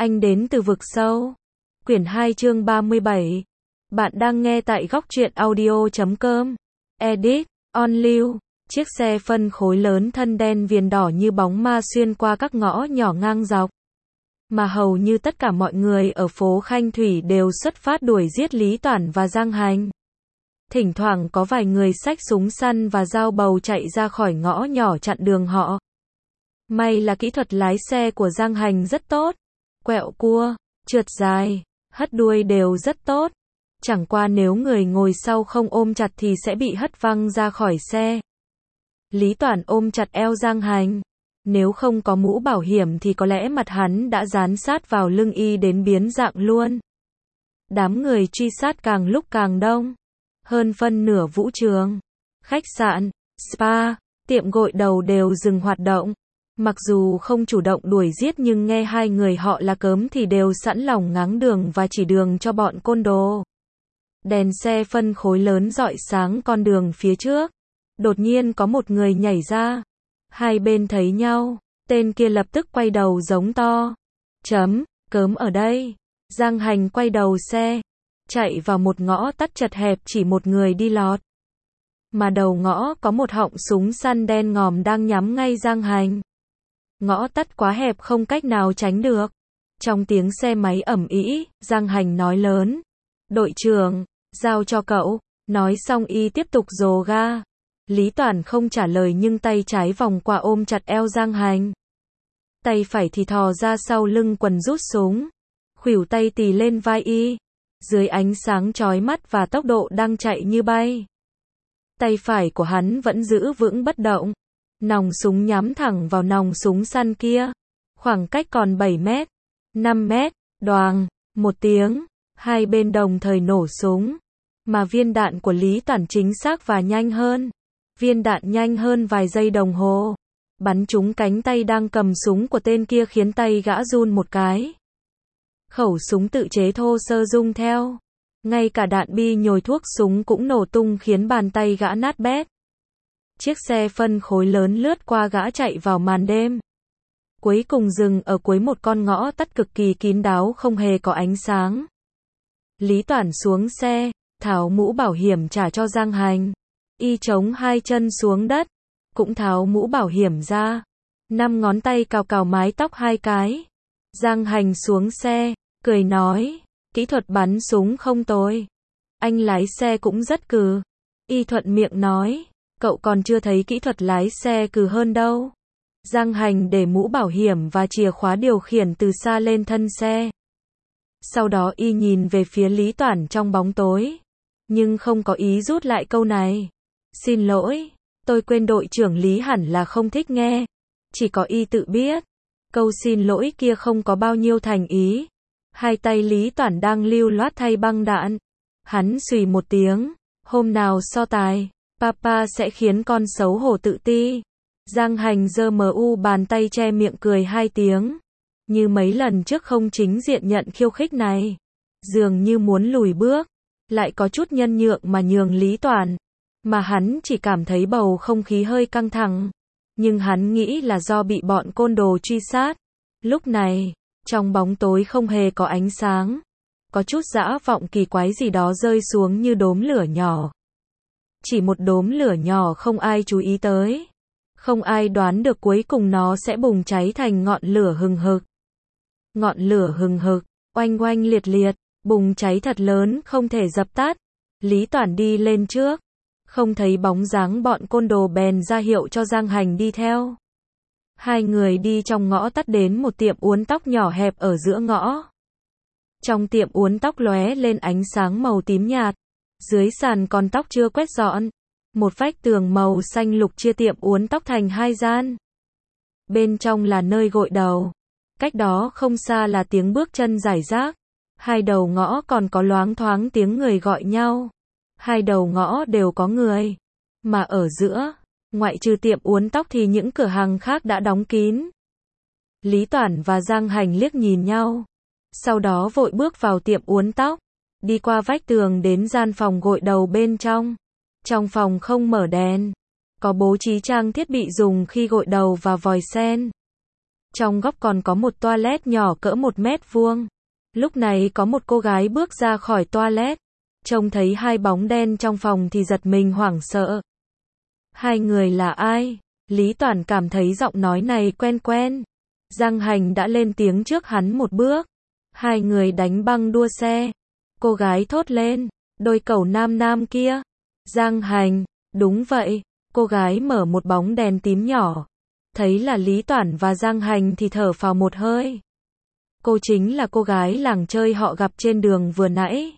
Anh đến từ vực sâu. Quyển 2 chương 37. Bạn đang nghe tại góc truyện audio.com. Edit, on lưu. Chiếc xe phân khối lớn thân đen viền đỏ như bóng ma xuyên qua các ngõ nhỏ ngang dọc. Mà hầu như tất cả mọi người ở phố Khanh Thủy đều xuất phát đuổi giết Lý Toản và Giang Hành. Thỉnh thoảng có vài người xách súng săn và dao bầu chạy ra khỏi ngõ nhỏ chặn đường họ. May là kỹ thuật lái xe của Giang Hành rất tốt. Quẹo cua, trượt dài, hất đuôi đều rất tốt. Chẳng qua nếu người ngồi sau không ôm chặt thì sẽ bị hất văng ra khỏi xe. Lý Toản ôm chặt eo Giang Hành. Nếu không có mũ bảo hiểm thì có lẽ mặt hắn đã dán sát vào lưng y đến biến dạng luôn. Đám người truy sát càng lúc càng đông. Hơn phân nửa vũ trường, khách sạn, spa, tiệm gội đầu đều dừng hoạt động. Mặc dù không chủ động đuổi giết nhưng nghe hai người họ là cớm thì đều sẵn lòng ngáng đường và chỉ đường cho bọn côn đồ. Đèn xe phân khối lớn rọi sáng con đường phía trước. Đột nhiên có một người nhảy ra. Hai bên thấy nhau, tên kia lập tức quay đầu giống to. Cớm ở đây. Giang Hành quay đầu xe, chạy vào một ngõ tắt chật hẹp chỉ một người đi lọt. Mà đầu ngõ có một họng súng săn đen ngòm đang nhắm ngay Giang Hành. Ngõ tắt quá hẹp không cách nào tránh được. Trong tiếng xe máy ầm ĩ, Giang Hành nói lớn. Đội trưởng, giao cho cậu. Nói xong y tiếp tục dồ ga. Lý Toản không trả lời nhưng tay trái vòng qua ôm chặt eo Giang Hành. Tay phải thì thò ra sau lưng quần rút súng. Khuỷu tay tì lên vai y. Dưới ánh sáng chói mắt và tốc độ đang chạy như bay. Tay phải của hắn vẫn giữ vững bất động. Nòng súng nhắm thẳng vào nòng súng săn kia. Khoảng cách còn 7 mét, 5 mét, đoàng, một tiếng. Hai bên đồng thời nổ súng. Mà viên đạn của Lý Toản chính xác và nhanh hơn. Viên đạn nhanh hơn vài giây đồng hồ. Bắn trúng cánh tay đang cầm súng của tên kia khiến tay gã run một cái. Khẩu súng tự chế thô sơ rung theo. Ngay cả đạn bi nhồi thuốc súng cũng nổ tung khiến bàn tay gã nát bét. Chiếc xe phân khối lớn lướt qua gã chạy vào màn đêm. Cuối cùng dừng ở cuối một con ngõ tắt cực kỳ kín đáo không hề có ánh sáng. Lý Toản xuống xe, tháo mũ bảo hiểm trả cho Giang Hành. Y chống hai chân xuống đất, cũng tháo mũ bảo hiểm ra. 5 ngón tay cào cào mái tóc hai cái. Giang Hành xuống xe, cười nói, kỹ thuật bắn súng không tồi. Anh lái xe cũng rất cừ. Y thuận miệng nói, cậu còn chưa thấy kỹ thuật lái xe cừ hơn đâu. Giang Hành để mũ bảo hiểm và chìa khóa điều khiển từ xa lên thân xe. Sau đó y nhìn về phía Lý Toản trong bóng tối. Nhưng không có ý rút lại câu này. Xin lỗi, tôi quên đội trưởng Lý hẳn là không thích nghe. Chỉ có y tự biết. Câu xin lỗi kia không có bao nhiêu thành ý. Hai tay Lý Toản đang lưu loát thay băng đạn. Hắn xùy một tiếng. Hôm nào so tài, papa sẽ khiến con xấu hổ tự ti. Giang Hành giơ bàn tay che miệng cười hai tiếng. Như mấy lần trước không chính diện nhận khiêu khích này. Dường như muốn lùi bước. Lại có chút nhân nhượng mà nhường Lý Toản. Mà hắn chỉ cảm thấy bầu không khí hơi căng thẳng. Nhưng hắn nghĩ là do bị bọn côn đồ truy sát. Lúc này, trong bóng tối không hề có ánh sáng. Có chút dã vọng kỳ quái gì đó rơi xuống như đốm lửa nhỏ. Chỉ một đốm lửa nhỏ không ai chú ý tới. Không ai đoán được cuối cùng nó sẽ bùng cháy thành ngọn lửa hừng hực. Ngọn lửa hừng hực, oanh oanh liệt liệt, bùng cháy thật lớn không thể dập tắt. Lý Toản đi lên trước. Không thấy bóng dáng bọn côn đồ bèn ra hiệu cho Giang Hành đi theo. Hai người đi trong ngõ tắt đến một tiệm uốn tóc nhỏ hẹp ở giữa ngõ. Trong tiệm uốn tóc lóe lên ánh sáng màu tím nhạt. Dưới sàn con tóc chưa quét dọn. Một vách tường màu xanh lục chia tiệm uốn tóc thành hai gian. Bên trong là nơi gội đầu. Cách đó không xa là tiếng bước chân rải rác. Hai đầu ngõ còn có loáng thoáng tiếng người gọi nhau. Hai đầu ngõ đều có người. Mà ở giữa, ngoại trừ tiệm uốn tóc thì những cửa hàng khác đã đóng kín. Lý Toản và Giang Hành liếc nhìn nhau. Sau đó vội bước vào tiệm uốn tóc. Đi qua vách tường đến gian phòng gội đầu bên trong. Trong phòng không mở đèn. Có bố trí trang thiết bị dùng khi gội đầu và vòi sen. Trong góc còn có một toilet nhỏ cỡ 1 mét vuông. Lúc này có một cô gái bước ra khỏi toilet. Trông thấy hai bóng đen trong phòng thì giật mình hoảng sợ. Hai người là ai? Lý Toản cảm thấy giọng nói này quen quen. Giang Hành đã lên tiếng trước hắn một bước. Hai người đánh băng đua xe. Cô gái thốt lên. Đôi cẩu nam nam kia. Giang Hành. Đúng vậy. Cô gái mở một bóng đèn tím nhỏ. Thấy là Lý Toản và Giang Hành thì thở phào một hơi. Cô chính là cô gái làng chơi họ gặp trên đường vừa nãy.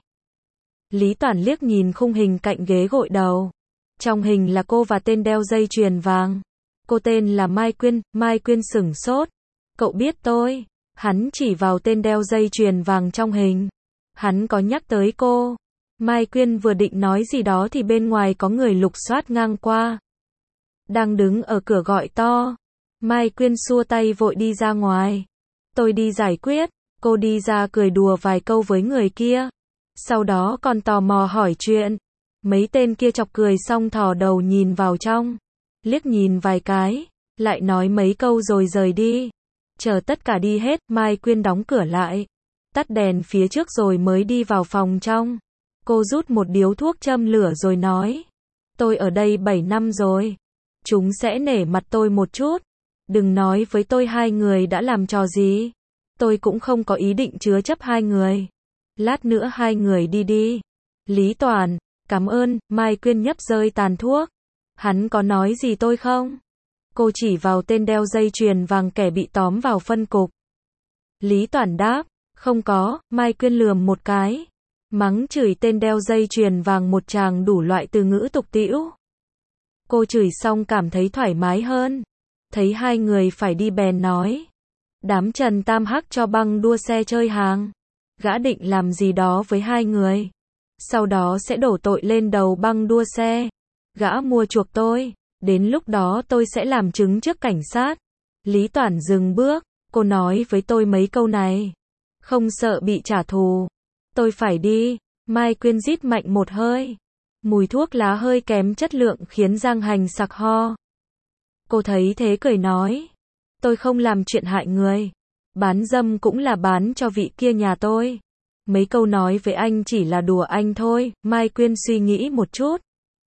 Lý Toản liếc nhìn khung hình cạnh ghế gội đầu. Trong hình là cô và tên đeo dây chuyền vàng. Cô tên là Mai Quyên. Mai Quyên sửng sốt. Cậu biết tôi. Hắn chỉ vào tên đeo dây chuyền vàng trong hình. Hắn có nhắc tới cô. Mai Quyên vừa định nói gì đó thì bên ngoài có người lục soát ngang qua. Đang đứng ở cửa gọi to. Mai Quyên xua tay vội đi ra ngoài. Tôi đi giải quyết. Cô đi ra cười đùa vài câu với người kia. Sau đó còn tò mò hỏi chuyện. Mấy tên kia chọc cười xong thò đầu nhìn vào trong. Liếc nhìn vài cái. Lại nói mấy câu rồi rời đi. Chờ tất cả đi hết, Mai Quyên đóng cửa lại. Tắt đèn phía trước rồi mới đi vào phòng trong. Cô rút một điếu thuốc châm lửa rồi nói. Tôi ở đây 7 năm rồi. Chúng sẽ nể mặt tôi một chút. Đừng nói với tôi hai người đã làm trò gì. Tôi cũng không có ý định chứa chấp hai người. Lát nữa hai người đi đi. Lý Toản, cảm ơn. Mai Quyên nhấp rơi tàn thuốc. Hắn có nói gì tôi không? Cô chỉ vào tên đeo dây chuyền vàng kẻ bị tóm vào phân cục. Lý Toản đáp, không có. Mai Quyên lườm một cái. Mắng chửi tên đeo dây chuyền vàng một tràng đủ loại từ ngữ tục tĩu. Cô chửi xong cảm thấy thoải mái hơn. Thấy hai người phải đi bèn nói. Đám Trần Tam Hắc cho băng đua xe chơi hàng. Gã định làm gì đó với hai người. Sau đó sẽ đổ tội lên đầu băng đua xe. Gã mua chuộc tôi. Đến lúc đó tôi sẽ làm chứng trước cảnh sát. Lý Toản dừng bước. Cô nói với tôi mấy câu này. Không sợ bị trả thù. Tôi phải đi. Mai Quyên rít mạnh một hơi. Mùi thuốc lá hơi kém chất lượng khiến Giang Hành sặc ho. Cô thấy thế cười nói. Tôi không làm chuyện hại người. Bán dâm cũng là bán cho vị kia nhà tôi. Mấy câu nói với anh chỉ là đùa anh thôi. Mai Quyên suy nghĩ một chút.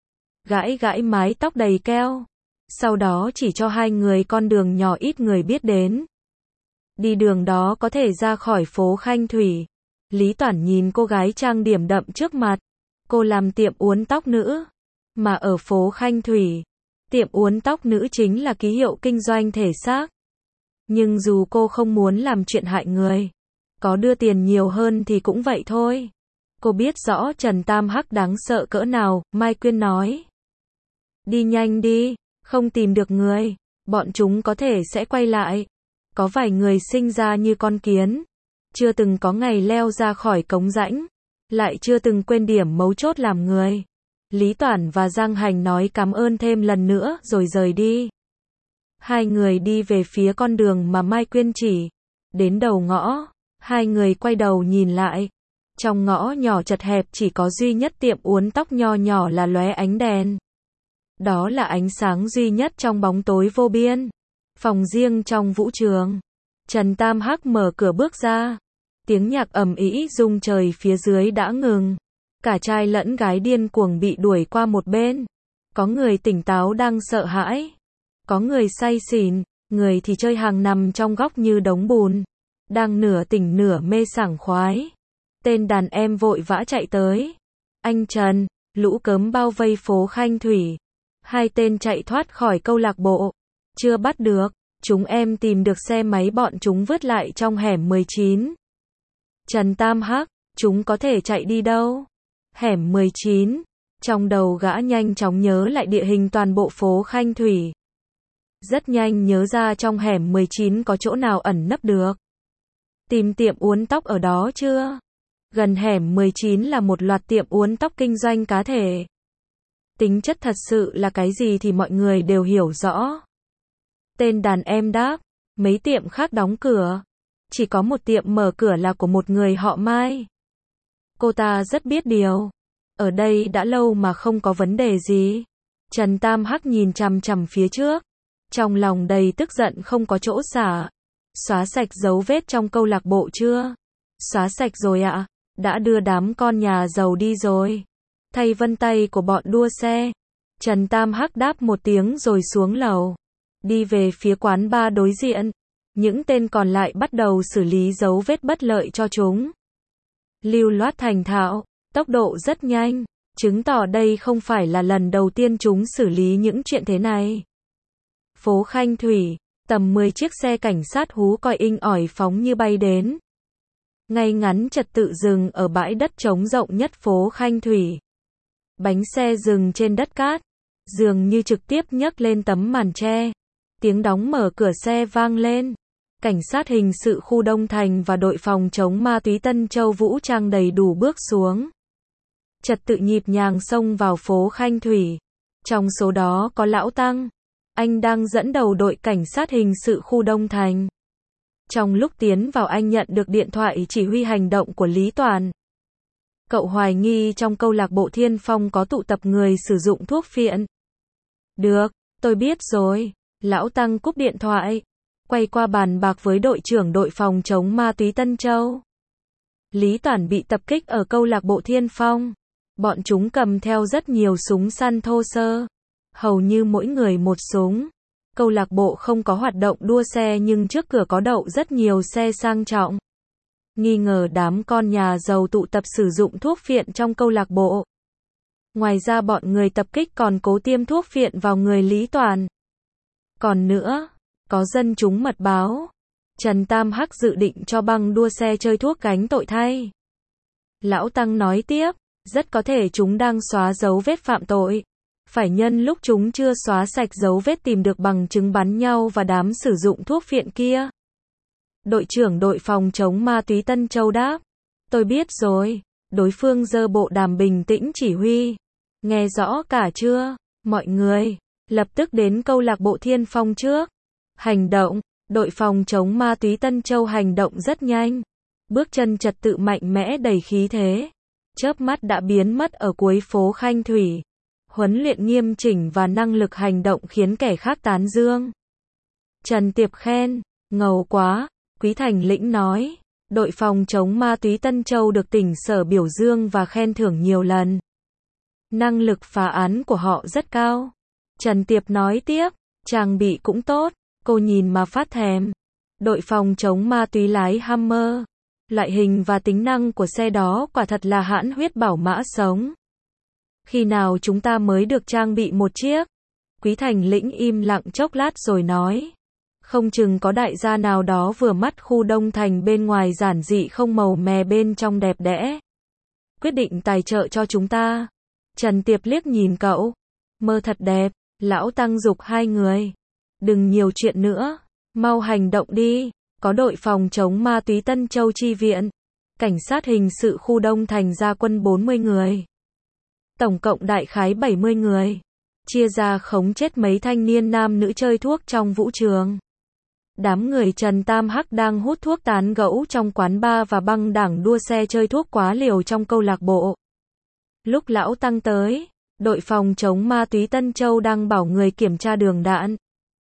Gãi gãi mái tóc đầy keo. Sau đó chỉ cho hai người con đường nhỏ ít người biết đến. Đi đường đó có thể ra khỏi phố Khanh Thủy. Lý Toản nhìn cô gái trang điểm đậm trước mặt. Cô làm tiệm uốn tóc nữ. Mà ở phố Khanh Thủy, tiệm uốn tóc nữ chính là ký hiệu kinh doanh thể xác. Nhưng dù cô không muốn làm chuyện hại người, có đưa tiền nhiều hơn thì cũng vậy thôi. Cô biết rõ Trần Tam Hắc đáng sợ cỡ nào. Mai Quyên nói. Đi nhanh đi, không tìm được người, bọn chúng có thể sẽ quay lại. Có vài người sinh ra như con kiến, chưa từng có ngày leo ra khỏi cống rãnh, lại chưa từng quên điểm mấu chốt làm người. Lý Toản và Giang Hành nói cảm ơn thêm lần nữa rồi rời đi. Hai người đi về phía con đường mà Mai Quyên chỉ. Đến đầu ngõ, hai người quay đầu nhìn lại. Trong ngõ nhỏ chật hẹp chỉ có duy nhất tiệm uốn tóc nho nhỏ là lóe ánh đèn. Đó là ánh sáng duy nhất trong bóng tối vô biên. Phòng riêng trong vũ trường. Trần Tam Hắc mở cửa bước ra. Tiếng nhạc ầm ĩ rung trời phía dưới đã ngừng. Cả trai lẫn gái điên cuồng bị đuổi qua một bên. Có người tỉnh táo đang sợ hãi. Có người say xỉn. Người thì chơi hàng nằm trong góc như đống bùn. Đang nửa tỉnh nửa mê sảng khoái. Tên đàn em vội vã chạy tới. Anh Trần, lũ cớm bao vây phố Khanh Thủy. Hai tên chạy thoát khỏi câu lạc bộ. Chưa bắt được. Chúng em tìm được xe máy bọn chúng vứt lại trong hẻm 19. Trần Tam Hắc, chúng có thể chạy đi đâu? Hẻm 19. Trong đầu gã nhanh chóng nhớ lại địa hình toàn bộ phố Khanh Thủy. Rất nhanh nhớ ra trong hẻm 19 có chỗ nào ẩn nấp được. Tìm tiệm uốn tóc ở đó chưa? Gần hẻm 19 là một loạt tiệm uốn tóc kinh doanh cá thể. Tính chất thật sự là cái gì thì mọi người đều hiểu rõ. Tên đàn em đáp, mấy tiệm khác đóng cửa. Chỉ có một tiệm mở cửa là của một người họ Mai. Cô ta rất biết điều. Ở đây đã lâu mà không có vấn đề gì. Trần Tam Hắc nhìn chằm chằm phía trước. Trong lòng đầy tức giận không có chỗ xả. Xóa sạch dấu vết trong câu lạc bộ chưa? Xóa sạch rồi ạ. Đã đưa đám con nhà giàu đi rồi. Thay vân tay của bọn đua xe. Trần Tam Hắc đáp một tiếng rồi xuống lầu. Đi về phía quán bar đối diện. Những tên còn lại bắt đầu xử lý dấu vết bất lợi cho chúng. Lưu loát thành thạo, tốc độ rất nhanh, chứng tỏ đây không phải là lần đầu tiên chúng xử lý những chuyện thế này. Phố Khanh Thủy, tầm 10 chiếc xe cảnh sát hú còi inh ỏi phóng như bay đến. Ngay ngắn trật tự dừng ở bãi đất trống rộng nhất phố Khanh Thủy. Bánh xe dừng trên đất cát, dường như trực tiếp nhấc lên tấm màn che. Tiếng đóng mở cửa xe vang lên. Cảnh sát hình sự khu Đông Thành và đội phòng chống ma túy Tân Châu vũ trang đầy đủ bước xuống. Trật tự nhịp nhàng xông vào phố Khanh Thủy. Trong số đó có Lão Tăng. Anh đang dẫn đầu đội cảnh sát hình sự khu Đông Thành. Trong lúc tiến vào anh nhận được điện thoại chỉ huy hành động của Lý Toàn. Cậu hoài nghi trong câu lạc bộ Thiên Phong có tụ tập người sử dụng thuốc phiện. Được, tôi biết rồi. Lão Tăng cúp điện thoại. Quay qua bàn bạc với đội trưởng đội phòng chống ma túy Tân Châu. Lý Toàn bị tập kích ở câu lạc bộ Thiên Phong. Bọn chúng cầm theo rất nhiều súng săn thô sơ. Hầu như mỗi người một súng. Câu lạc bộ không có hoạt động đua xe nhưng trước cửa có đậu rất nhiều xe sang trọng. Nghi ngờ đám con nhà giàu tụ tập sử dụng thuốc phiện trong câu lạc bộ. Ngoài ra bọn người tập kích còn cố tiêm thuốc phiện vào người Lý Toàn. Còn nữa, có dân chúng mật báo. Trần Tam Hắc dự định cho băng đua xe chơi thuốc gánh tội thay. Lão Tăng nói tiếp, rất có thể chúng đang xóa dấu vết phạm tội. Phải nhân lúc chúng chưa xóa sạch dấu vết tìm được bằng chứng bắn nhau và đám sử dụng thuốc phiện kia. Đội trưởng đội phòng chống ma túy Tân Châu đáp. Tôi biết rồi. Đối phương giơ bộ đàm bình tĩnh chỉ huy. Nghe rõ cả chưa? Mọi người, lập tức đến câu lạc bộ Thiên Phong trước. Hành động. Đội phòng chống ma túy Tân Châu hành động rất nhanh. Bước chân trật tự mạnh mẽ đầy khí thế. Chớp mắt đã biến mất ở cuối phố Khanh Thủy. Huấn luyện nghiêm chỉnh và năng lực hành động khiến kẻ khác tán dương. Trần Tiệp khen, ngầu quá. Quý Thành Lĩnh nói, đội phòng chống ma túy Tân Châu được tỉnh sở biểu dương và khen thưởng nhiều lần. Năng lực phá án của họ rất cao. Trần Tiệp nói tiếp, trang bị cũng tốt, cô nhìn mà phát thèm. Đội phòng chống ma túy lái Hummer. Loại hình và tính năng của xe đó quả thật là hãn huyết bảo mã sống. Khi nào chúng ta mới được trang bị một chiếc? Quý Thành Lĩnh im lặng chốc lát rồi nói. Không chừng có đại gia nào đó vừa mắt khu Đông Thành bên ngoài giản dị không màu mè bên trong đẹp đẽ. Quyết định tài trợ cho chúng ta. Trần Tiệp liếc nhìn cậu. Mơ thật đẹp. Lão Tăng giục hai người. Đừng nhiều chuyện nữa. Mau hành động đi. Có đội phòng chống ma túy Tân Châu chi viện. Cảnh sát hình sự khu Đông Thành ra quân 40 người. Tổng cộng đại khái 70 người. Chia ra khống chết mấy thanh niên nam nữ chơi thuốc trong vũ trường. Đám người Trần Tam Hắc đang hút thuốc tán gẫu trong quán bar và băng đảng đua xe chơi thuốc quá liều trong câu lạc bộ. Lúc Lão Tăng tới, đội phòng chống ma túy Tân Châu đang bảo người kiểm tra đường đạn.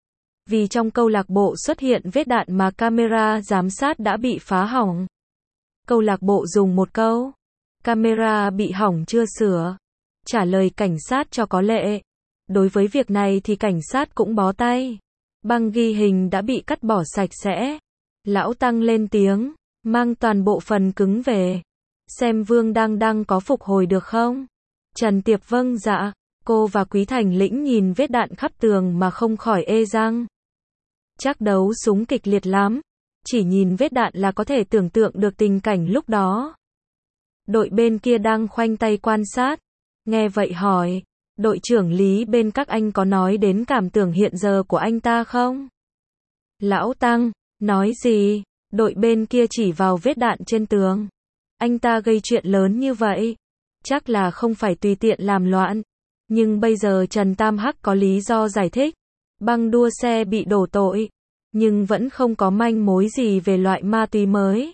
Vì trong câu lạc bộ xuất hiện vết đạn mà camera giám sát đã bị phá hỏng. Câu lạc bộ dùng một câu, camera bị hỏng chưa sửa. Trả lời cảnh sát cho có lệ. Đối với việc này thì cảnh sát cũng bó tay. Băng ghi hình đã bị cắt bỏ sạch sẽ. Lão Tăng lên tiếng, mang toàn bộ phần cứng về. Xem Vương đang có phục hồi được không? Trần Tiệp vâng dạ. Cô và Quý Thành Lĩnh nhìn vết đạn khắp tường mà không khỏi ê răng. Chắc đấu súng kịch liệt lắm. Chỉ nhìn vết đạn là có thể tưởng tượng được tình cảnh lúc đó. Đội bên kia đang khoanh tay quan sát. Nghe vậy hỏi, đội trưởng Lý bên các anh có nói đến cảm tưởng hiện giờ của anh ta không? Lão Tăng, nói gì? Đội bên kia chỉ vào vết đạn trên tường. Anh ta gây chuyện lớn như vậy. Chắc là không phải tùy tiện làm loạn. Nhưng bây giờ Trần Tam Hắc có lý do giải thích. Băng đua xe bị đổ tội. Nhưng vẫn không có manh mối gì về loại ma túy mới.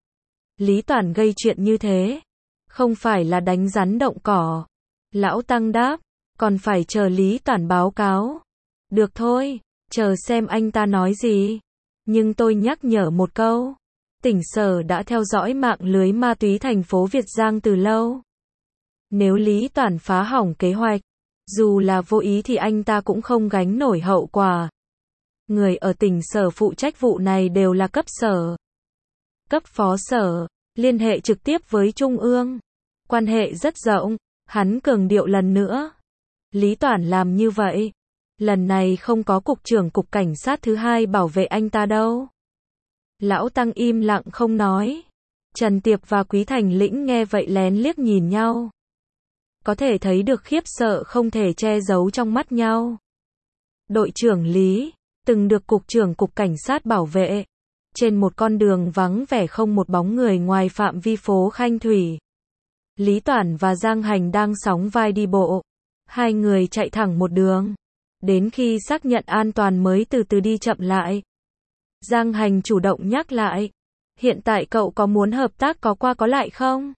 Lý Toàn gây chuyện như thế. Không phải là đánh rắn động cỏ. Lão Tăng đáp, còn phải chờ Lý Toàn báo cáo. Được thôi, chờ xem anh ta nói gì. Nhưng tôi nhắc nhở một câu. Tỉnh Sở đã theo dõi mạng lưới ma túy thành phố Việt Giang từ lâu. Nếu Lý Toản phá hỏng kế hoạch, dù là vô ý thì anh ta cũng không gánh nổi hậu quả. Người ở tỉnh Sở phụ trách vụ này đều là cấp sở, cấp phó sở, liên hệ trực tiếp với Trung ương. Quan hệ rất rộng, hắn cường điệu lần nữa. Lý Toản làm như vậy. Lần này không có cục trưởng cục cảnh sát thứ hai bảo vệ anh ta đâu. Lão Tăng im lặng không nói. Trần Tiệp và Quý Thành Lĩnh nghe vậy lén liếc nhìn nhau. Có thể thấy được khiếp sợ không thể che giấu trong mắt nhau. Đội trưởng Lý, từng được cục trưởng cục cảnh sát bảo vệ. Trên một con đường vắng vẻ không một bóng người ngoài phạm vi phố Khanh Thủy. Lý Toản và Giang Hành đang sóng vai đi bộ. Hai người chạy thẳng một đường. Đến khi xác nhận an toàn mới từ từ đi chậm lại. Giang Hành chủ động nhắc lại. Hiện tại cậu có muốn hợp tác có qua có lại không?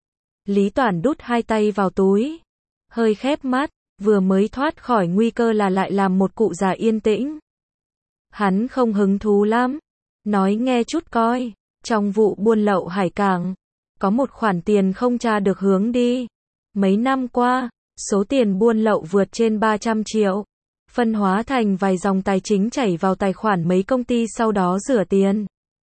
Lý Toản đút hai tay vào túi. Hơi khép mắt, vừa mới thoát khỏi nguy cơ là lại làm một cụ già yên tĩnh. Hắn không hứng thú lắm. Nói nghe chút coi. Trong vụ buôn lậu hải cảng, có một khoản tiền không tra được hướng đi. Mấy năm qua, số tiền buôn lậu vượt trên 300 triệu. Phân hóa thành vài dòng tài chính chảy vào tài khoản mấy công ty sau đó rửa tiền.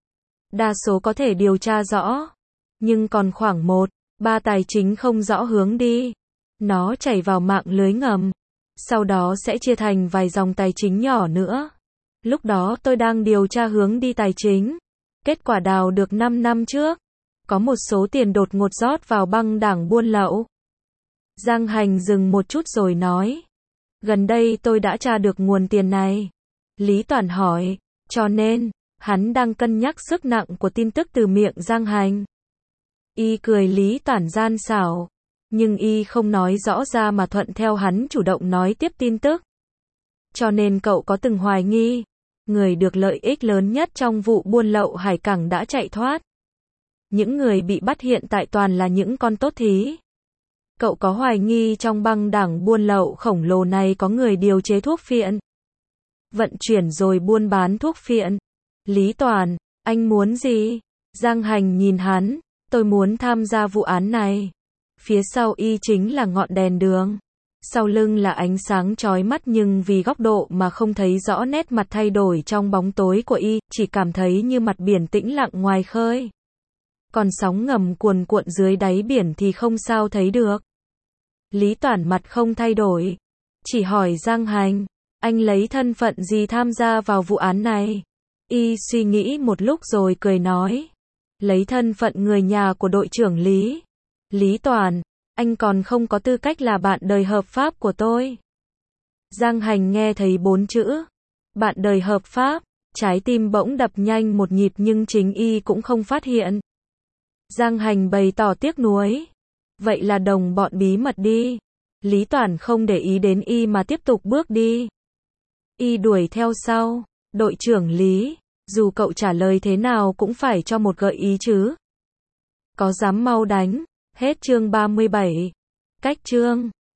Đa số có thể điều tra rõ. Nhưng còn khoảng 1-3 tài chính không rõ hướng đi. Nó chảy vào mạng lưới ngầm. Sau đó sẽ chia thành vài dòng tài chính nhỏ nữa. Lúc đó tôi đang điều tra hướng đi tài chính. Kết quả đào được 5 năm trước. Có một số tiền đột ngột rót vào băng đảng buôn lậu. Giang Hành dừng một chút rồi nói. Gần đây tôi đã tra được nguồn tiền này. Lý Toản hỏi. Cho nên, hắn đang cân nhắc sức nặng của tin tức từ miệng Giang Hành. Y cười Lý Toản gian xảo. Nhưng y không nói rõ ra mà thuận theo hắn chủ động nói tiếp tin tức. Cho nên cậu có từng hoài nghi. Người được lợi ích lớn nhất trong vụ buôn lậu hải cảng đã chạy thoát. Những người bị bắt hiện tại toàn là những con tốt thí. Cậu có hoài nghi trong băng đảng buôn lậu khổng lồ này có người điều chế thuốc phiện, vận chuyển rồi buôn bán thuốc phiện. Lý Toản, anh muốn gì? Giang Hành nhìn hắn, tôi muốn tham gia vụ án này. Phía sau y chính là ngọn đèn đường. Sau lưng là ánh sáng chói mắt nhưng vì góc độ mà không thấy rõ nét mặt thay đổi trong bóng tối của y, chỉ cảm thấy như mặt biển tĩnh lặng ngoài khơi. Còn sóng ngầm cuồn cuộn dưới đáy biển thì không sao thấy được. Lý Toản mặt không thay đổi. Chỉ hỏi Giang Hành, anh lấy thân phận gì tham gia vào vụ án này? Y suy nghĩ một lúc rồi cười nói. Lấy thân phận người nhà của đội trưởng Lý. Lý Toản, anh còn không có tư cách là bạn đời hợp pháp của tôi. Giang Hành nghe thấy 4 chữ. Bạn đời hợp pháp. Trái tim bỗng đập nhanh một nhịp nhưng chính y cũng không phát hiện. Giang Hành bày tỏ tiếc nuối. Vậy là đồng bọn bí mật đi. Lý Toản không để ý đến y mà tiếp tục bước đi. Y đuổi theo sau. Đội trưởng Lý, dù cậu trả lời thế nào cũng phải cho một gợi ý chứ. Có dám mau đánh. Hết chương 37. Cách chương